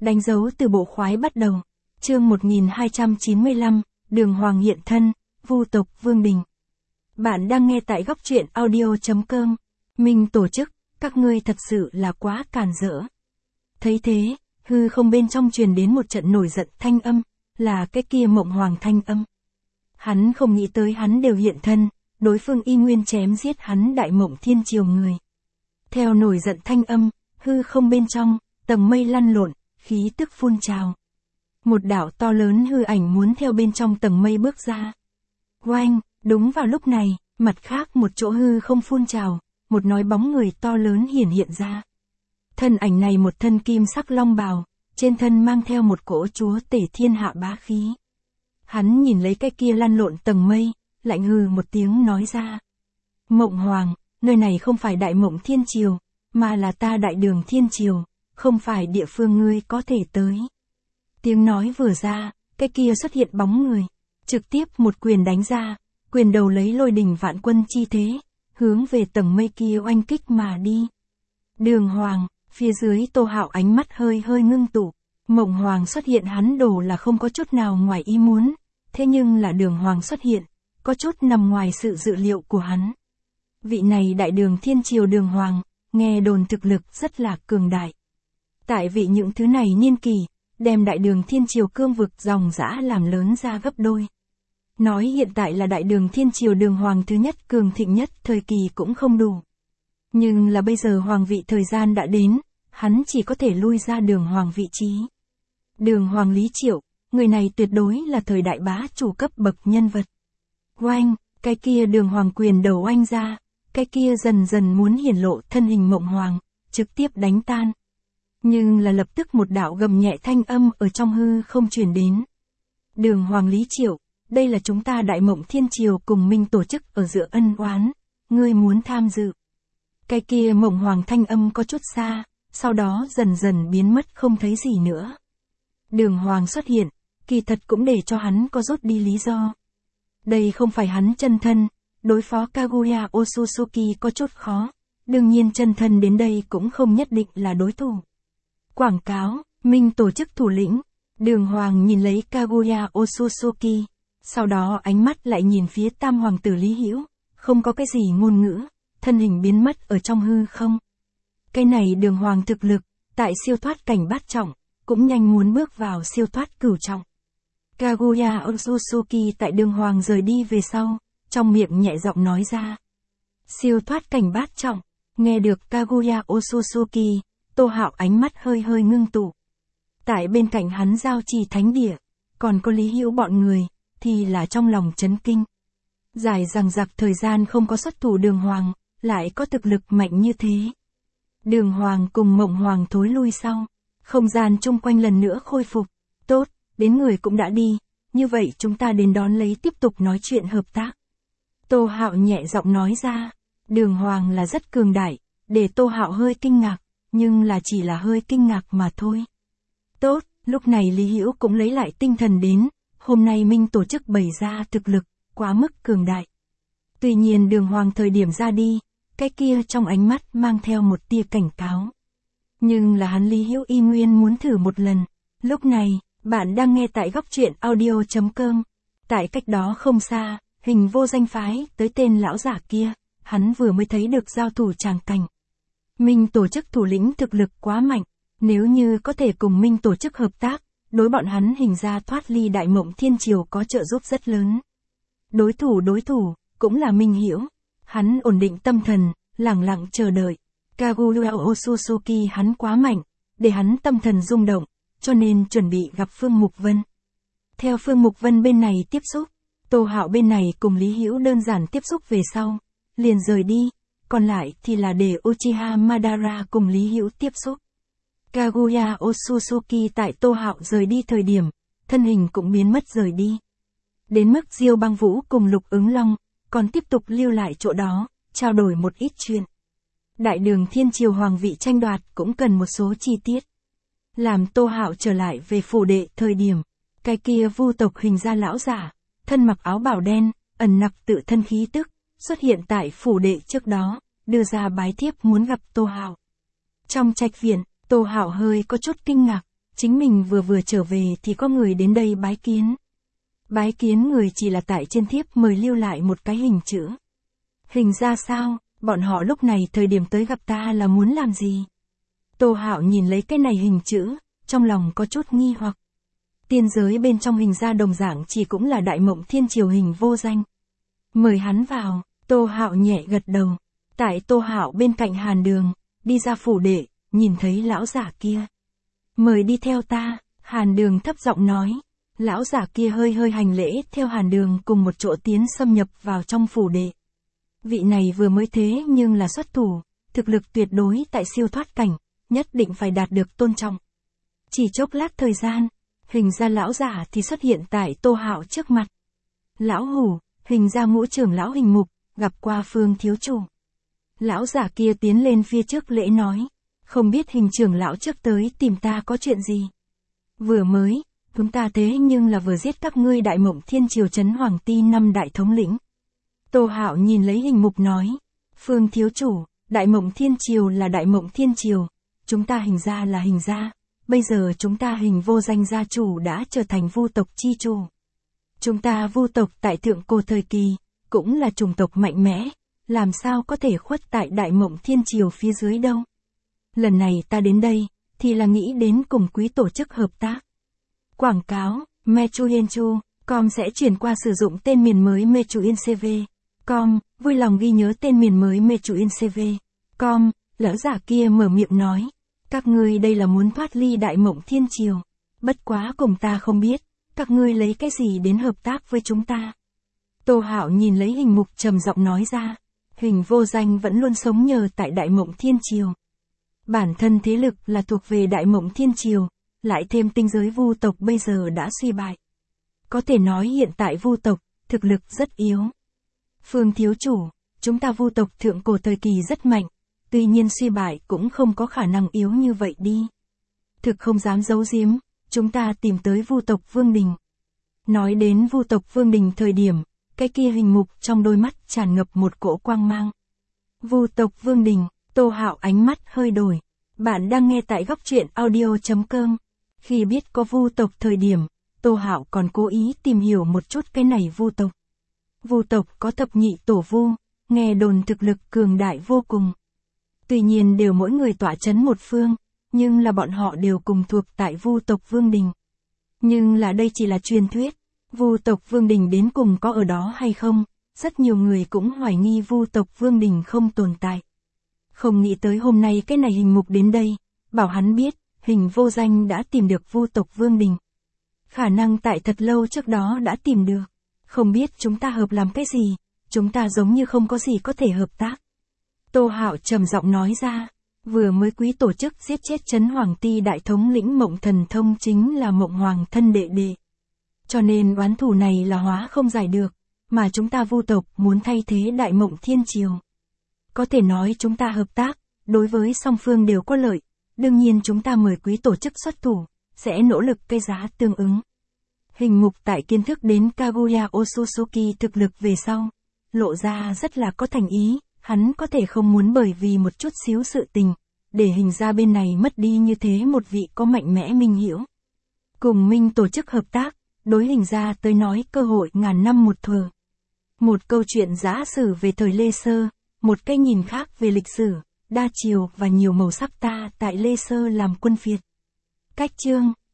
Đánh dấu từ bộ khoái bắt đầu. Chương 1295, Đường Hoàng hiện thân, vu tộc Vương Đình. Bạn đang nghe tại góc truyện audio.com. Minh tổ chức, các ngươi thật sự là quá càn rỡ. Thấy thế, hư không bên trong truyền đến một trận nổi giận thanh âm, là cái kia Mộng Hoàng thanh âm. Hắn không nghĩ tới hắn đều hiện thân, đối phương y nguyên chém giết hắn Đại Mộng Thiên Triều người. Theo nổi giận thanh âm, hư không bên trong, tầng mây lăn lộn, khí tức phun trào. Một đạo to lớn hư ảnh muốn theo bên trong tầng mây bước ra. Oanh, đúng vào lúc này, mặt khác một chỗ hư không phun trào, một nói bóng người to lớn hiển hiện ra. Thân ảnh này một thân kim sắc long bào, trên thân mang theo một cỗ chúa tể thiên hạ bá khí. Hắn nhìn lấy cái kia lăn lộn tầng mây, lạnh hừ một tiếng nói ra. Mộng Hoàng, nơi này không phải Đại Mộng Thiên Triều, mà là ta Đại Đường Thiên Triều, không phải địa phương ngươi có thể tới. Tiếng nói vừa ra, cái kia xuất hiện bóng người, trực tiếp một quyền đánh ra, quyền đầu lấy lôi đình vạn quân chi thế, hướng về tầng mây kia oanh kích mà đi. Đường Hoàng, phía dưới Tô Hạo ánh mắt hơi hơi ngưng tụ, Mộng Hoàng xuất hiện hắn đổ là không có chút nào ngoài ý muốn, thế nhưng là Đường Hoàng xuất hiện, có chút nằm ngoài sự dự liệu của hắn. Vị này Đại Đường Thiên Triều Đường Hoàng, nghe đồn thực lực rất là cường đại. Tại vị những thứ này niên kỳ, đem Đại Đường Thiên Triều cương vực dòng dã làm lớn ra gấp đôi. Nói hiện tại là Đại Đường Thiên Triều Đường Hoàng thứ nhất cường thịnh nhất thời kỳ cũng không đủ. Nhưng là bây giờ hoàng vị thời gian đã đến, hắn chỉ có thể lui ra Đường Hoàng vị trí. Đường Hoàng Lý Triệu, người này tuyệt đối là thời đại bá chủ cấp bậc nhân vật. Oanh, cái kia Đường Hoàng quyền đầu oanh ra, cái kia dần dần muốn hiển lộ thân hình Mộng Hoàng, trực tiếp đánh tan. Nhưng là lập tức một đạo gầm nhẹ thanh âm ở trong hư không truyền đến. Đường Hoàng Lý Triệu, đây là chúng ta Đại Mộng Thiên Triều cùng Minh tổ chức ở giữa ân oán, ngươi muốn tham dự. Cái kia Mộng Hoàng thanh âm có chút xa, sau đó dần dần biến mất không thấy gì nữa. Đường Hoàng xuất hiện, kỳ thật cũng để cho hắn có rút đi lý do. Đây không phải hắn chân thân, đối phó Kaguya Otsutsuki có chút khó, đương nhiên chân thân đến đây cũng không nhất định là đối thủ. Quảng cáo, Minh tổ chức thủ lĩnh, Đường Hoàng nhìn lấy Kaguya Otsutsuki, sau đó ánh mắt lại nhìn phía Tam Hoàng tử Lý Hữu, không có cái gì ngôn ngữ, thân hình biến mất ở trong hư không. Cái này Đường Hoàng thực lực, tại siêu thoát cảnh bát trọng, cũng nhanh muốn bước vào siêu thoát cửu trọng. Kaguya Otsutsuki tại Đường Hoàng rời đi về sau, trong miệng nhẹ giọng nói ra. Siêu thoát cảnh bát trọng, nghe được Kaguya Otsutsuki, Tô Hạo ánh mắt hơi hơi ngưng tụ. Tại bên cạnh hắn giao trì thánh địa, còn có Lý Hữu bọn người, thì là trong lòng chấn kinh. Dài dằng dặc thời gian không có xuất thủ Đường Hoàng, lại có thực lực mạnh như thế. Đường Hoàng cùng Mộng Hoàng thối lui sau, không gian chung quanh lần nữa khôi phục. Tốt, đến người cũng đã đi, như vậy chúng ta đến đón lấy tiếp tục nói chuyện hợp tác. Tô Hạo nhẹ giọng nói ra, Đường Hoàng là rất cường đại, để Tô Hạo hơi kinh ngạc, nhưng là chỉ là hơi kinh ngạc mà thôi. Tốt, lúc này Lý Hữu cũng lấy lại tinh thần đến, hôm nay Minh tổ chức bày ra thực lực, quá mức cường đại. Tuy nhiên Đường Hoàng thời điểm ra đi, cái kia trong ánh mắt mang theo một tia cảnh cáo. Nhưng là hắn Lý Hữu y nguyên muốn thử một lần. Lúc này, bạn đang nghe tại góc truyện audio.com. Tại cách đó không xa, Hình Vô Danh phái tới tên lão giả kia, hắn vừa mới thấy được giao thủ tràng cảnh. Minh tổ chức thủ lĩnh thực lực quá mạnh, nếu như có thể cùng Minh tổ chức hợp tác, đối bọn hắn Hình ra thoát ly Đại Mộng Thiên Triều có trợ giúp rất lớn. Đối thủ, cũng là Minh Hữu. Hắn ổn định tâm thần, lẳng lặng chờ đợi. Kaguya Otsutsuki hắn quá mạnh, để hắn tâm thần rung động, cho nên chuẩn bị gặp Phương Mục Vân. Theo Phương Mục Vân bên này tiếp xúc, Tô Hạo bên này cùng Lý Hữu đơn giản tiếp xúc về sau, liền rời đi, còn lại thì là để Uchiha Madara cùng Lý Hữu tiếp xúc. Kaguya Otsutsuki tại Tô Hạo rời đi thời điểm, thân hình cũng biến mất rời đi. Đến mức Diêu Băng Vũ cùng Lục Ứng Long, còn tiếp tục lưu lại chỗ đó, trao đổi một ít chuyện. Đại Đường Thiên Triều hoàng vị tranh đoạt cũng cần một số chi tiết. Làm Tô Hạo trở lại về phủ đệ thời điểm, cái kia vu tộc Hình ra lão giả, thân mặc áo bào đen, ẩn nặc tự thân khí tức, xuất hiện tại phủ đệ trước đó, đưa ra bái thiếp muốn gặp Tô Hạo. Trong trạch viện, Tô Hạo hơi có chút kinh ngạc, chính mình vừa trở về thì có người đến đây bái kiến. Bái kiến người chỉ là tại trên thiếp mời lưu lại một cái hình chữ. Hình ra sao, bọn họ lúc này thời điểm tới gặp ta là muốn làm gì? Tô Hạo nhìn lấy cái này hình chữ, trong lòng có chút nghi hoặc. Tiên giới bên trong hình ra đồng dạng chỉ cũng là Đại Mộng Thiên Triều hình vô danh. Mời hắn vào, Tô Hạo nhẹ gật đầu. Tại Tô Hạo bên cạnh Hàn Đường, đi ra phủ đệ, nhìn thấy lão giả kia. Mời đi theo ta, Hàn Đường thấp giọng nói. Lão giả kia hơi hành lễ theo Hàn Đường cùng một chỗ tiến xâm nhập vào trong phủ đệ. Vị này vừa mới thế nhưng là xuất thủ, thực lực tuyệt đối tại siêu thoát cảnh, nhất định phải đạt được tôn trọng. Chỉ chốc lát thời gian, hình ra lão giả thì xuất hiện tại Tô Hạo trước mặt. Lão hủ, hình ra ngũ trưởng lão Hình Mục, gặp qua Phương thiếu chủ. Lão giả kia tiến lên phía trước lễ nói, không biết hình trưởng lão trước tới tìm ta có chuyện gì. Vừa mới, chúng ta thế nhưng là vừa giết các ngươi Đại Mộng Thiên Triều trấn Hoàng Ti 5 đại thống lĩnh. Tô Hạo nhìn lấy Hình Mục nói, Phương thiếu chủ, Đại Mộng Thiên Triều là Đại Mộng Thiên Triều, chúng ta hình ra là hình ra, bây giờ chúng ta hình vô danh gia chủ đã trở thành vu tộc chi chủ. Chúng ta vu tộc tại thượng cổ thời kỳ, cũng là chủng tộc mạnh mẽ, làm sao có thể khuất tại Đại Mộng Thiên Triều phía dưới đâu. Lần này ta đến đây, thì là nghĩ đến cùng quý tổ chức hợp tác. Quảng cáo, Mechuyenchu.com sẽ chuyển qua sử dụng tên miền mới Mechuyencv.com, vui lòng ghi nhớ tên miền mới Mechuyencv.com, lão giả kia mở miệng nói. Các ngươi đây là muốn thoát ly Đại Mộng Thiên Triều, bất quá cùng ta không biết, các ngươi lấy cái gì đến hợp tác với chúng ta. Tô Hạo nhìn lấy Hình Mục trầm giọng nói ra, hình vô danh vẫn luôn sống nhờ tại Đại Mộng Thiên Triều. Bản thân thế lực là thuộc về Đại Mộng Thiên Triều, lại thêm tinh giới vu tộc bây giờ đã suy bại. Có thể nói hiện tại vu tộc, thực lực rất yếu. Phương thiếu chủ, chúng ta vu tộc thượng cổ thời kỳ rất mạnh, tuy nhiên suy bại cũng không có khả năng yếu như vậy đi. Thực không dám giấu giếm, chúng ta tìm tới vu tộc Vương Đình. Nói đến vu tộc Vương Đình thời điểm, cái kia Hình Mục trong đôi mắt tràn ngập một cỗ quang mang. Vu tộc Vương Đình, Tô Hạo ánh mắt hơi đổi. Bạn đang nghe tại góc truyện audio.com. Khi biết có vu tộc thời điểm, Tô Hạo còn cố ý tìm hiểu một chút cái này vu tộc. Vu tộc có thập nhị tổ vu, nghe đồn thực lực cường đại vô cùng. Tuy nhiên đều mỗi người tọa trấn một phương, nhưng là bọn họ đều cùng thuộc tại vu tộc Vương Đình. Nhưng là đây chỉ là truyền thuyết, vu tộc Vương Đình đến cùng có ở đó hay không, rất nhiều người cũng hoài nghi vu tộc Vương Đình không tồn tại. Không nghĩ tới hôm nay cái này Hình Mục đến đây, bảo hắn biết, hình vô danh đã tìm được vu tộc Vương Đình. Khả năng tại thật lâu trước đó đã tìm được. Không biết chúng ta hợp làm cái gì, chúng ta giống như không có gì có thể hợp tác. Tô Hạo trầm giọng nói ra, vừa mới quý tổ chức giết chết trấn Hoàng Ti đại thống lĩnh Mộng Thần Thông chính là Mộng Hoàng thân đệ đệ. Cho nên oán thù này là hóa không giải được, mà chúng ta vu tộc muốn thay thế Đại Mộng Thiên Triều. Có thể nói chúng ta hợp tác, đối với song phương đều có lợi, đương nhiên chúng ta mời quý tổ chức xuất thủ, sẽ nỗ lực cái giá tương ứng. Hình Mục tại kiến thức đến Kaguya Otsutsuki thực lực về sau, lộ ra rất là có thành ý, hắn có thể không muốn bởi vì một chút xíu sự tình, để hình ra bên này mất đi như thế một vị có mạnh mẽ minh hiểu. Cùng Minh tổ chức hợp tác, đối hình ra tới nói cơ hội ngàn năm một thuở. Một câu chuyện giả sử về thời Lê Sơ, một cái nhìn khác về lịch sử, đa chiều và nhiều màu sắc ta tại Lê Sơ làm quân phiệt. Cách chương